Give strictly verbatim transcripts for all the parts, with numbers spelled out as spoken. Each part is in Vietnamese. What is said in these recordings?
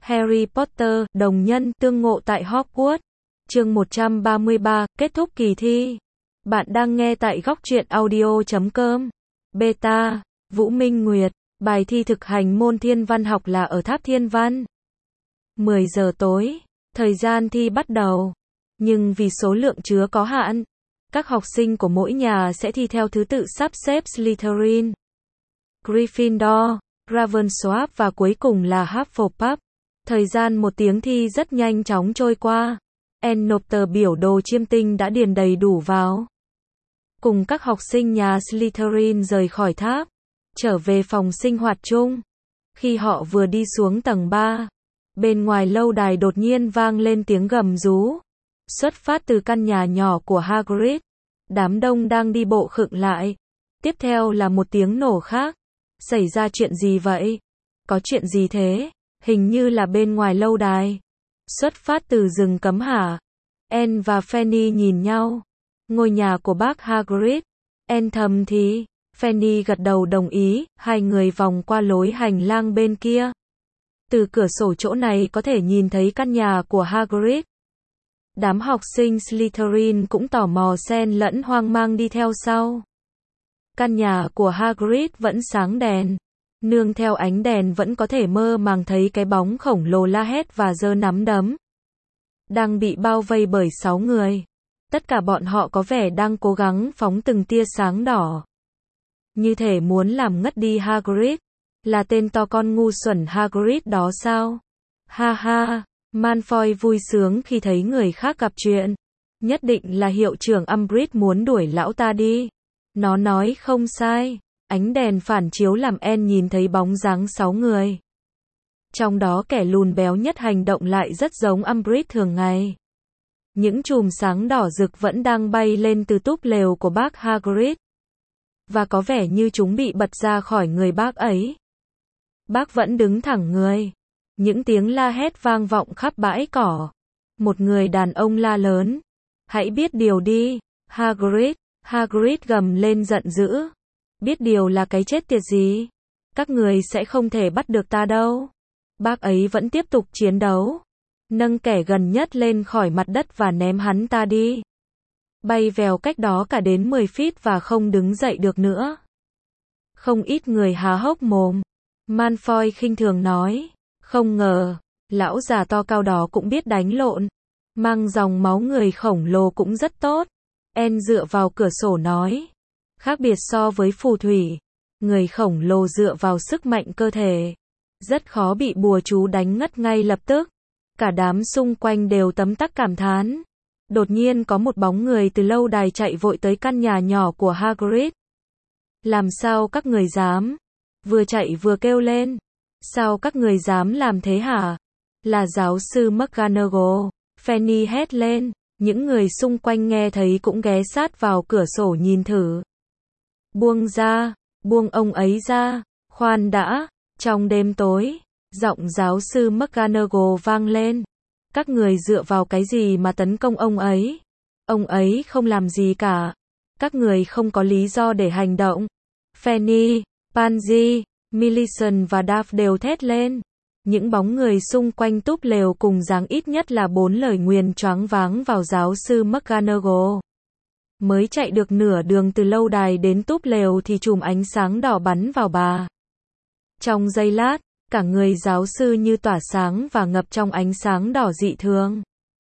Harry Potter, đồng nhân, tương ngộ tại Hogwarts. Chương một trăm ba mươi ba, kết thúc kỳ thi. Bạn đang nghe tại góc truyện audio chấm com. Beta, Vũ Minh Nguyệt, bài thi thực hành môn thiên văn học là ở Tháp Thiên Văn. mười giờ tối, thời gian thi bắt đầu. Nhưng vì số lượng chứa có hạn, các học sinh của mỗi nhà sẽ thi theo thứ tự sắp xếp Slytherin, Gryffindor, Ravenclaw và cuối cùng là Hufflepuff. Thời gian một tiếng thi rất nhanh chóng trôi qua. Anne nộp tờ biểu đồ chiêm tinh đã điền đầy đủ vào. Cùng các học sinh nhà Slytherin rời khỏi tháp, trở về phòng sinh hoạt chung. Khi họ vừa đi xuống tầng ba, bên ngoài lâu đài đột nhiên vang lên tiếng gầm rú. Xuất phát từ căn nhà nhỏ của Hagrid. Đám đông đang đi bộ khựng lại. Tiếp theo là một tiếng nổ khác. Xảy ra chuyện gì vậy? Có chuyện gì thế? Hình như là bên ngoài lâu đài. Xuất phát từ rừng cấm hả? Anne và Fanny nhìn nhau. Ngôi nhà của bác Hagrid. Anne thầm thì. Fanny gật đầu đồng ý. Hai người vòng qua lối hành lang bên kia. Từ cửa sổ chỗ này có thể nhìn thấy căn nhà của Hagrid. Đám học sinh Slytherin cũng tò mò xen lẫn hoang mang đi theo sau. Căn nhà của Hagrid vẫn sáng đèn. Nương theo ánh đèn vẫn có thể mơ màng thấy cái bóng khổng lồ la hét và giơ nắm đấm. Đang bị bao vây bởi sáu người. Tất cả bọn họ có vẻ đang cố gắng phóng từng tia sáng đỏ. Như thể muốn làm ngất đi Hagrid. Là tên to con ngu xuẩn Hagrid đó sao? Ha ha, Malfoy vui sướng khi thấy người khác gặp chuyện. Nhất định là hiệu trưởng Umbridge muốn đuổi lão ta đi. Nó nói không sai. Ánh đèn phản chiếu làm Anne nhìn thấy bóng dáng sáu người. Trong đó kẻ lùn béo nhất hành động lại rất giống Umbridge thường ngày. Những chùm sáng đỏ rực vẫn đang bay lên từ túp lều của bác Hagrid. Và có vẻ như chúng bị bật ra khỏi người bác ấy. Bác vẫn đứng thẳng người. Những tiếng la hét vang vọng khắp bãi cỏ. Một người đàn ông la lớn. Hãy biết điều đi, Hagrid. Hagrid gầm lên giận dữ. Biết điều là cái chết tiệt gì? Các người sẽ không thể bắt được ta đâu. Bác ấy vẫn tiếp tục chiến đấu. Nâng kẻ gần nhất lên khỏi mặt đất và ném hắn ta đi. Bay vèo cách đó cả đến mười feet và không đứng dậy được nữa. Không ít người há hốc mồm. Malfoy khinh thường nói. Không ngờ, lão già to cao đó cũng biết đánh lộn. Mang dòng máu người khổng lồ cũng rất tốt. Anne dựa vào cửa sổ nói. Khác biệt so với phù thủy, người khổng lồ dựa vào sức mạnh cơ thể. Rất khó bị bùa chú đánh ngất ngay lập tức. Cả đám xung quanh đều tấm tắc cảm thán. Đột nhiên có một bóng người từ lâu đài chạy vội tới căn nhà nhỏ của Hagrid. Làm sao các người dám? Vừa chạy vừa kêu lên. Sao các người dám làm thế hả? Là giáo sư McGonagall. Fanny hét lên. Những người xung quanh nghe thấy cũng ghé sát vào cửa sổ nhìn thử. Buông ra, buông ông ấy ra, khoan đã. Trong đêm tối, giọng giáo sư McGonagall vang lên. Các người dựa vào cái gì mà tấn công ông ấy? Ông ấy không làm gì cả. Các người không có lý do để hành động. Fanny, Pansy, Millicent và Duff đều thét lên. Những bóng người xung quanh túp lều cùng giáng ít nhất là bốn lời nguyền choáng váng vào giáo sư McGonagall. Mới chạy được nửa đường từ lâu đài đến túp lều thì chùm ánh sáng đỏ bắn vào bà. Trong giây lát, cả người giáo sư như tỏa sáng và ngập trong ánh sáng đỏ dị thường.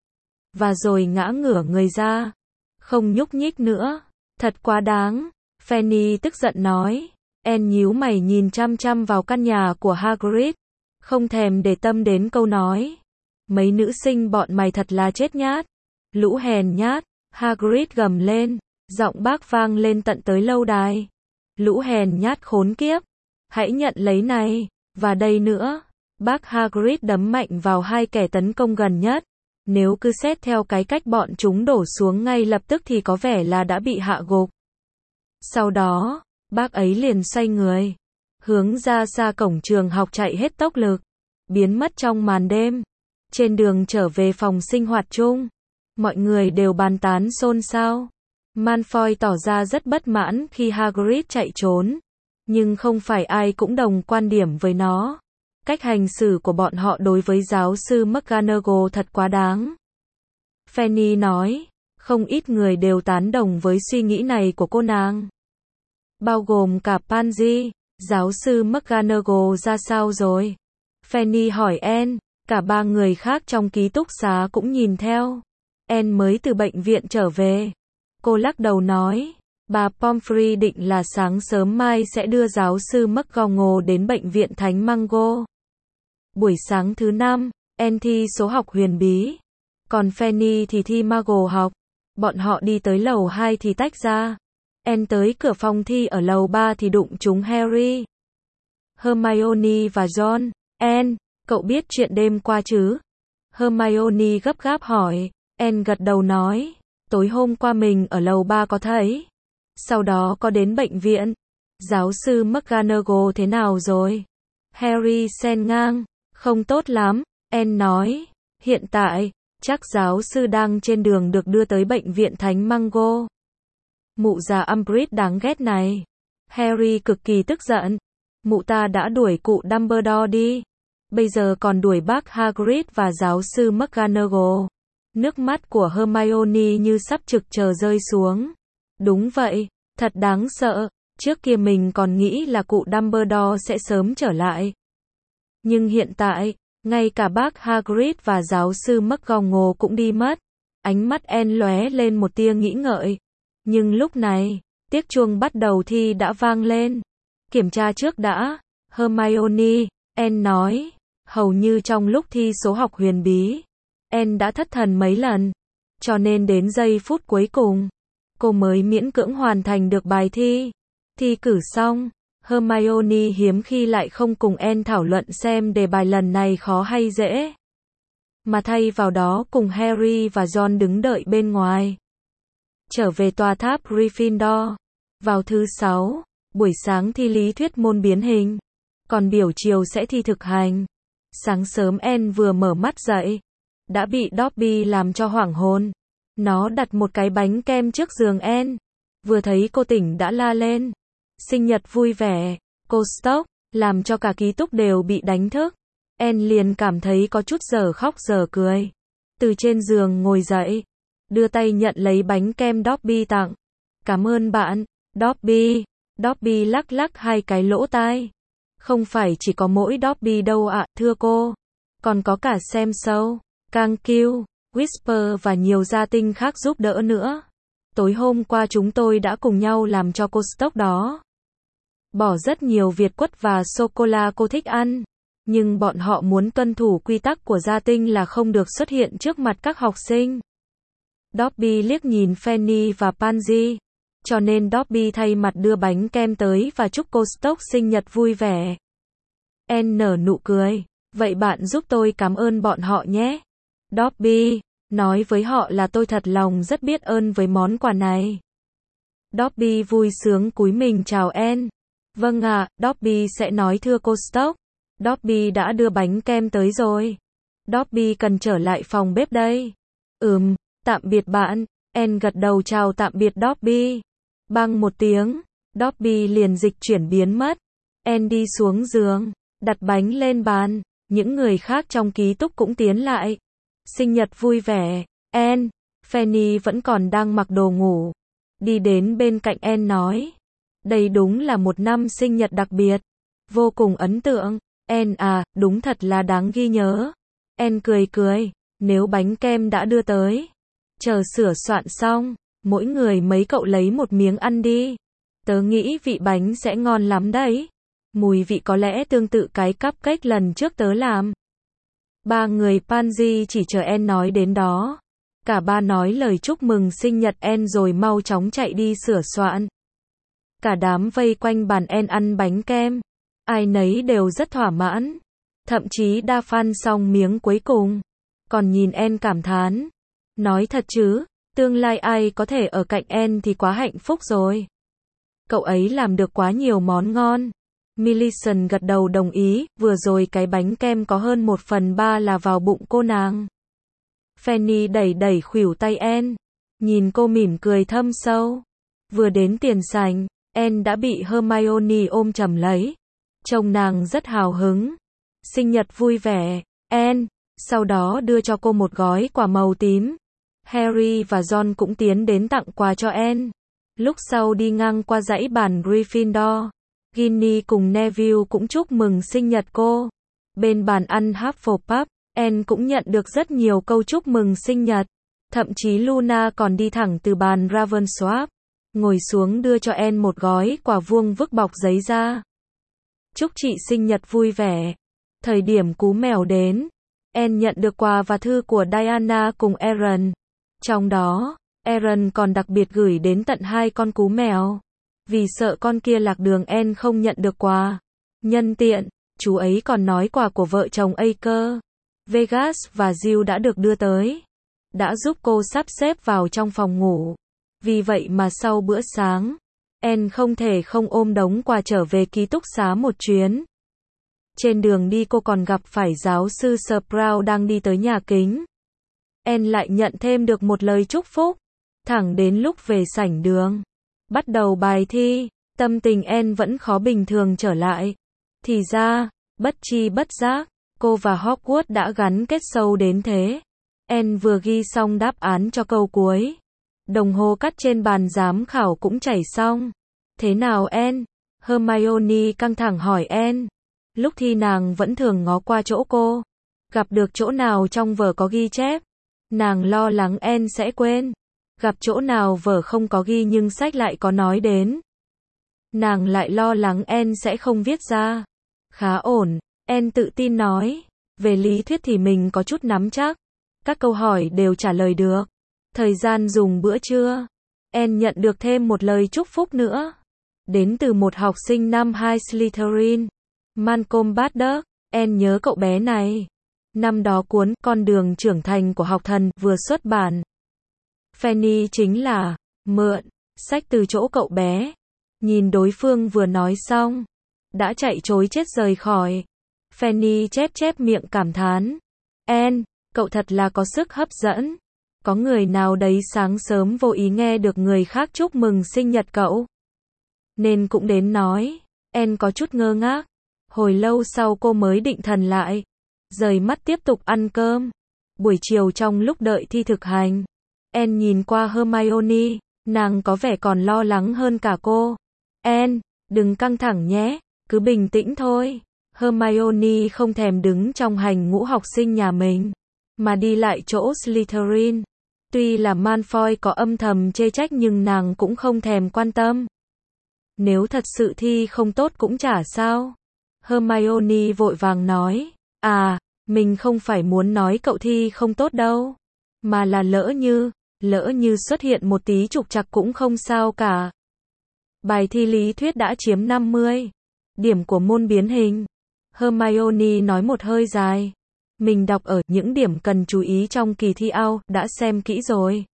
Và rồi ngã ngửa người ra. Không nhúc nhích nữa. Thật quá đáng. Fanny tức giận nói. Anne nhíu mày nhìn chăm chăm vào căn nhà của Hagrid. Không thèm để tâm đến câu nói. Mấy nữ sinh bọn mày thật là chết nhát. Lũ hèn nhát. Hagrid gầm lên. Giọng bác vang lên tận tới lâu đài. Lũ hèn nhát khốn kiếp. Hãy nhận lấy này. Và đây nữa. Bác Hagrid đấm mạnh vào hai kẻ tấn công gần nhất. Nếu cứ xét theo cái cách bọn chúng đổ xuống ngay lập tức thì có vẻ là đã bị hạ gục. Sau đó, bác ấy liền xoay người. Hướng ra xa cổng trường học chạy hết tốc lực. Biến mất trong màn đêm. Trên đường trở về phòng sinh hoạt chung. Mọi người đều bàn tán xôn xao. Malfoy tỏ ra rất bất mãn khi Hagrid chạy trốn. Nhưng không phải ai cũng đồng quan điểm với nó. Cách hành xử của bọn họ đối với giáo sư McGonagall thật quá đáng. Fanny nói, không ít người đều tán đồng với suy nghĩ này của cô nàng. Bao gồm cả Pansy. Giáo sư McGonagall ra sao rồi? Fanny hỏi Anne, cả ba người khác trong ký túc xá cũng nhìn theo. Anne mới từ bệnh viện trở về. Cô lắc đầu nói, bà Pomfrey định là sáng sớm mai sẽ đưa giáo sư McGonagall đến bệnh viện Thánh Mango. Buổi sáng thứ năm, Anne thi số học huyền bí. Còn Fanny thì thi Muggle học. Bọn họ đi tới lầu hai thì tách ra. Anne tới cửa phòng thi ở lầu ba thì đụng trúng Harry, Hermione và Ron. Anne, cậu biết chuyện đêm qua chứ? Hermione gấp gáp hỏi. Anne gật đầu nói, tối hôm qua mình ở lầu ba có thấy. Sau đó có đến bệnh viện. Giáo sư McGonagall thế nào rồi? Harry xen ngang, không tốt lắm. Anne nói, hiện tại, chắc giáo sư đang trên đường được đưa tới bệnh viện Thánh Mango. Mụ già Umbridge đáng ghét này. Harry cực kỳ tức giận. Mụ ta đã đuổi cụ Dumbledore đi. Bây giờ còn đuổi bác Hagrid và giáo sư McGonagall. Nước mắt của Hermione như sắp trực chờ rơi xuống. Đúng vậy, thật đáng sợ. Trước kia mình còn nghĩ là cụ Dumbledore sẽ sớm trở lại. Nhưng hiện tại, ngay cả bác Hagrid và giáo sư McGonagall cũng đi mất. Ánh mắt Anne lóe lên một tia nghĩ ngợi. Nhưng lúc này, tiếng chuông bắt đầu thi đã vang lên. Kiểm tra trước đã. Hermione, Anne nói. Hầu như trong lúc thi số học huyền bí, Anne đã thất thần mấy lần. Cho nên đến giây phút cuối cùng, cô mới miễn cưỡng hoàn thành được bài thi. Thi cử xong, Hermione hiếm khi lại không cùng Anne thảo luận xem đề bài lần này khó hay dễ. Mà thay vào đó cùng Harry và Ron đứng đợi bên ngoài. Trở về tòa tháp Gryffindor. Vào thứ sáu, buổi sáng thi lý thuyết môn biến hình. Còn biểu chiều sẽ thi thực hành. Sáng sớm Anne vừa mở mắt dậy, đã bị Dobby làm cho hoảng hồn. Nó đặt một cái bánh kem trước giường Anne. Vừa thấy cô tỉnh đã la lên. Sinh nhật vui vẻ, cô Stock, làm cho cả ký túc đều bị đánh thức. Anne liền cảm thấy có chút giờ khóc giờ cười. Từ trên giường ngồi dậy, đưa tay nhận lấy bánh kem Dobby tặng. Cảm ơn bạn, Dobby. Dobby lắc lắc hai cái lỗ tai. Không phải chỉ có mỗi Dobby đâu ạ, thưa cô. Còn có cả Sam Show, Kang Q, Whisper và nhiều gia tinh khác giúp đỡ nữa. Tối hôm qua chúng tôi đã cùng nhau làm cho cô Stock đó. Bỏ rất nhiều việt quất và sô-cô-la cô thích ăn. Nhưng bọn họ muốn tuân thủ quy tắc của gia tinh là không được xuất hiện trước mặt các học sinh. Dobby liếc nhìn Fanny và Pansy. Cho nên Dobby thay mặt đưa bánh kem tới và chúc cô Stock sinh nhật vui vẻ. Anne nở nụ cười. Vậy bạn giúp tôi cảm ơn bọn họ nhé. Dobby, nói với họ là tôi thật lòng rất biết ơn với món quà này. Dobby vui sướng cúi mình chào Anne. Vâng ạ, à, Dobby sẽ nói thưa cô Stock. Dobby đã đưa bánh kem tới rồi. Dobby cần trở lại phòng bếp đây. Ừm, tạm biệt bạn. Anne gật đầu chào tạm biệt Dobby. Bang một tiếng, Dobby liền dịch chuyển biến mất. Anne đi xuống giường, đặt bánh lên bàn. Những người khác trong ký túc cũng tiến lại. Sinh nhật vui vẻ, Anne. Fanny vẫn còn đang mặc đồ ngủ. Đi đến bên cạnh Anne nói. Đây đúng là một năm sinh nhật đặc biệt. Vô cùng ấn tượng. Anne à, đúng thật là đáng ghi nhớ. Anne cười cười. Nếu bánh kem đã đưa tới, chờ sửa soạn xong, mỗi người mấy cậu lấy một miếng ăn đi. Tớ nghĩ vị bánh sẽ ngon lắm đấy. Mùi vị có lẽ tương tự cái cupcake lần trước tớ làm. Ba người Pansy chỉ chờ Anne nói đến đó. Cả ba nói lời chúc mừng sinh nhật Anne rồi mau chóng chạy đi sửa soạn. Cả đám vây quanh bàn Anne ăn bánh kem. Ai nấy đều rất thỏa mãn. Thậm chí đa fan xong miếng cuối cùng. Còn nhìn Anne cảm thán. Nói thật chứ, tương lai ai có thể ở cạnh Anne thì quá hạnh phúc rồi. Cậu ấy làm được quá nhiều món ngon. Millicent gật đầu đồng ý, vừa rồi cái bánh kem có hơn một phần ba là vào bụng cô nàng. Fanny đẩy đẩy khuỷu tay Anne. Nhìn cô mỉm cười thâm sâu. Vừa đến tiền sảnh, Anne đã bị Hermione ôm chầm lấy. Trông nàng rất hào hứng. Sinh nhật vui vẻ, Anne. Sau đó đưa cho cô một gói quà màu tím. Harry và Ron cũng tiến đến tặng quà cho Anne. Lúc sau đi ngang qua dãy bàn Gryffindor, Ginny cùng Neville cũng chúc mừng sinh nhật cô. Bên bàn ăn Hufflepuff, Anne cũng nhận được rất nhiều câu chúc mừng sinh nhật. Thậm chí Luna còn đi thẳng từ bàn Ravensworth, ngồi xuống đưa cho Anne một gói quà vuông vức bọc giấy ra. Chúc chị sinh nhật vui vẻ. Thời điểm cú mèo đến, Anne nhận được quà và thư của Diana cùng Aaron. Trong đó, Aaron còn đặc biệt gửi đến tận hai con cú mèo. Vì sợ con kia lạc đường Anne không nhận được quà. Nhân tiện, chú ấy còn nói quà của vợ chồng Aker, Vegas và Jill đã được đưa tới. Đã giúp cô sắp xếp vào trong phòng ngủ. Vì vậy mà sau bữa sáng, Anne không thể không ôm đống quà trở về ký túc xá một chuyến. Trên đường đi cô còn gặp phải giáo sư Sprout đang đi tới nhà kính. Anne lại nhận thêm được một lời chúc phúc. Thẳng đến lúc về sảnh đường, bắt đầu bài thi, tâm tình Anne vẫn khó bình thường trở lại. Thì ra, bất chi bất giác, cô và Hogwarts đã gắn kết sâu đến thế. Anne vừa ghi xong đáp án cho câu cuối. Đồng hồ cắt trên bàn giám khảo cũng chảy xong. Thế nào Anne? Hermione căng thẳng hỏi Anne. Lúc thi nàng vẫn thường ngó qua chỗ cô. Gặp được chỗ nào trong vở có ghi chép, nàng lo lắng Anne sẽ quên. Gặp chỗ nào vở không có ghi nhưng sách lại có nói đến, nàng lại lo lắng Anne sẽ không viết ra. Khá ổn, Anne tự tin nói. Về lý thuyết thì mình có chút nắm chắc. Các câu hỏi đều trả lời được. Thời gian dùng bữa trưa, Anne nhận được thêm một lời chúc phúc nữa. Đến từ một học sinh năm hai Slytherin, Malcolm Baddock. Anne nhớ cậu bé này. Năm đó cuốn Con đường trưởng thành của học thần vừa xuất bản. Fanny chính là mượn sách từ chỗ cậu bé. Nhìn đối phương vừa nói xong, đã chạy trối chết rời khỏi. Fanny chép chép miệng cảm thán. Anne, cậu thật là có sức hấp dẫn. Có người nào đấy sáng sớm vô ý nghe được người khác chúc mừng sinh nhật cậu, nên cũng đến nói. Anne có chút ngơ ngác. Hồi lâu sau cô mới định thần lại, rời mắt tiếp tục ăn cơm. Buổi chiều trong lúc đợi thi thực hành, Anne nhìn qua Hermione, nàng có vẻ còn lo lắng hơn cả cô. Anne, đừng căng thẳng nhé, cứ bình tĩnh thôi. Hermione không thèm đứng trong hành ngũ học sinh nhà mình, mà đi lại chỗ Slytherin. Tuy là Malfoy có âm thầm chê trách nhưng nàng cũng không thèm quan tâm. Nếu thật sự thi không tốt cũng chả sao. Hermione vội vàng nói. À, mình không phải muốn nói cậu thi không tốt đâu. Mà là lỡ như, lỡ như xuất hiện một tí trục trặc cũng không sao cả. Bài thi lý thuyết đã chiếm năm mươi điểm của môn biến hình. Hermione nói một hơi dài. Mình đọc ở những điểm cần chú ý trong kỳ thi ao, đã xem kỹ rồi.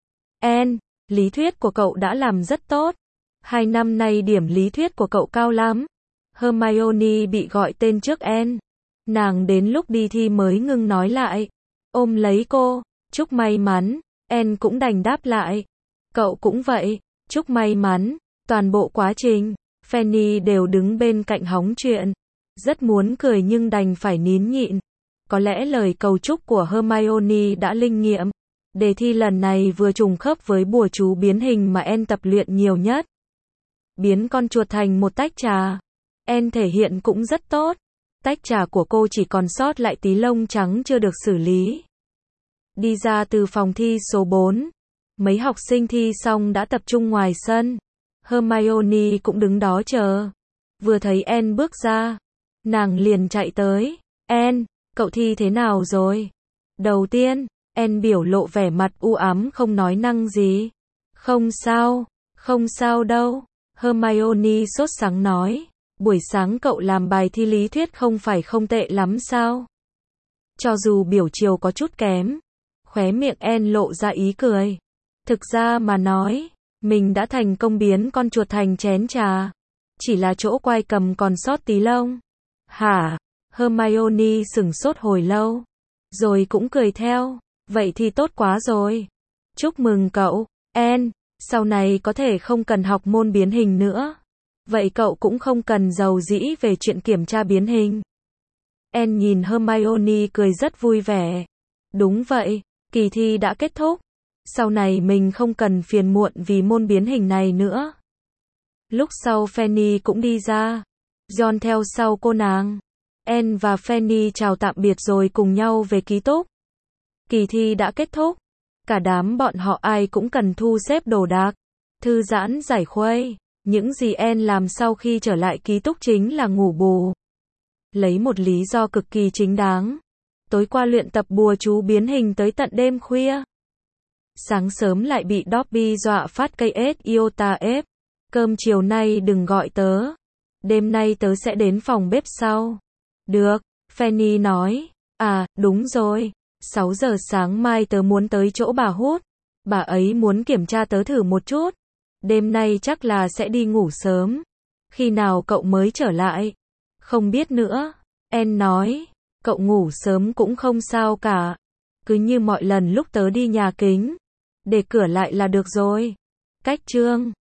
Anne, lý thuyết của cậu đã làm rất tốt. Hai năm nay điểm lý thuyết của cậu cao lắm. Hermione bị gọi tên trước Anne. Nàng đến lúc đi thi mới ngưng nói lại. Ôm lấy cô, chúc may mắn. Anne cũng đành đáp lại. Cậu cũng vậy, chúc may mắn. Toàn bộ quá trình, Fanny đều đứng bên cạnh hóng chuyện. Rất muốn cười nhưng đành phải nín nhịn. Có lẽ lời cầu chúc của Hermione đã linh nghiệm. Đề thi lần này vừa trùng khớp với bùa chú biến hình mà Anne tập luyện nhiều nhất. Biến con chuột thành một tách trà. Anne thể hiện cũng rất tốt. Tách trà của cô chỉ còn sót lại tí lông trắng chưa được xử lý. Đi ra từ phòng thi số bốn, mấy học sinh thi xong đã tập trung ngoài sân. Hermione cũng đứng đó chờ. Vừa thấy Anne bước ra, nàng liền chạy tới. Anne, cậu thi thế nào rồi? Đầu tiên, Anne biểu lộ vẻ mặt u ám không nói năng gì. Không sao, không sao đâu. Hermione sốt sắng nói. Buổi sáng cậu làm bài thi lý thuyết không phải không tệ lắm sao? Cho dù biểu chiều có chút kém. Khóe miệng Anne lộ ra ý cười. Thực ra mà nói, mình đã thành công biến con chuột thành chén trà. Chỉ là chỗ quai cầm còn sót tí lông. Hả? Hermione sửng sốt hồi lâu. Rồi cũng cười theo. Vậy thì tốt quá rồi. Chúc mừng cậu, Anne. Sau này có thể không cần học môn biến hình nữa. Vậy cậu cũng không cần giàu dĩ về chuyện kiểm tra biến hình. Anne nhìn Hermione cười rất vui vẻ. Đúng vậy, kỳ thi đã kết thúc. Sau này mình không cần phiền muộn vì môn biến hình này nữa. Lúc sau Fanny cũng đi ra. John theo sau cô nàng. Anne và Fanny chào tạm biệt rồi cùng nhau về ký túc. Kỳ thi đã kết thúc. Cả đám bọn họ ai cũng cần thu xếp đồ đạc, thư giãn giải khuây. Những gì Anne làm sau khi trở lại ký túc chính là ngủ bù. Lấy một lý do cực kỳ chính đáng. Tối qua luyện tập bùa chú biến hình tới tận đêm khuya. Sáng sớm lại bị Dobby dọa phát cây ết iota ép. Cơm chiều nay đừng gọi tớ. Đêm nay tớ sẽ đến phòng bếp sau. Được, Fanny nói. À, đúng rồi. sáu giờ sáng mai tớ muốn tới chỗ bà Hút. Bà ấy muốn kiểm tra tớ thử một chút. Đêm nay chắc là sẽ đi ngủ sớm. Khi nào cậu mới trở lại? Không biết nữa. Anne nói. Cậu ngủ sớm cũng không sao cả. Cứ như mọi lần lúc tớ đi nhà kính. Để cửa lại là được rồi. Cách chương